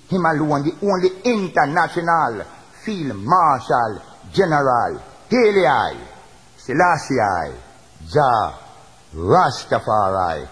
Him alone, the only international Field Marshal General Haile Selassie Jah Rastafari.